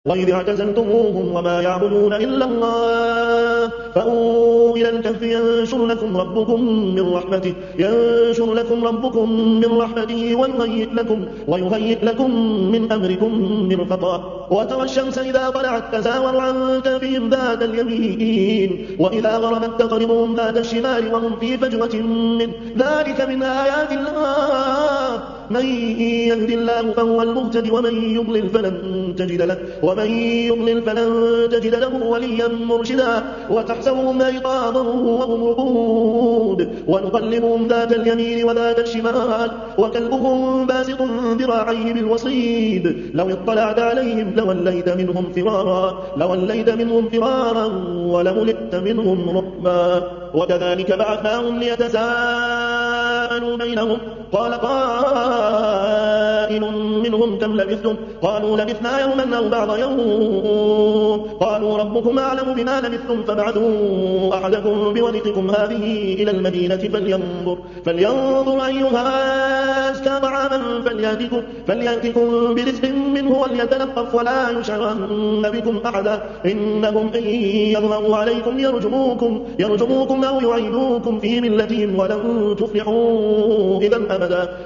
وإذ اعتزلتموهم وما يعبدون إلا الله فأووا إلى الكهف ينشر لكم ربكم من رحمته ويهيئ لكم من أمركم مرفقا وترى الشمس إذا طلعت تزاور عن كهفهم ذات اليمين وإذا غربت تقرضهم ذات الشمال وهم في فجوة منه ذلك من آيات الله من يهد الله فهو المهتد ومن يضلل فلن تجد له وليا مرشدا وتحسبهم أيقاظا وهم رقود ونقلبهم ذات اليمين وذات الشمال وكلبهم باسط ذراعيه بالوصيد لو اطلعت عليهم لوليت منهم فرارا ولملئت منهم رعبا وكذلك بعثناهم ليتساءلوا بينهم قال قائل منهم كم لبثتم قالوا لبثنا يوما أو بعض يوم قالوا ربكم أعلم بما لبثتم فابعثوا أحدكم بورقكم هذه إلى المدينة فلينظر أيها أزكى طعاما فليأتكم برزق منه وليتلطف ولا يشعرن بكم أحدا إنهم إن يظهروا عليكم يرجموكم أو يعيدوكم في ملتهم ولن تفلحوا إذا أبدا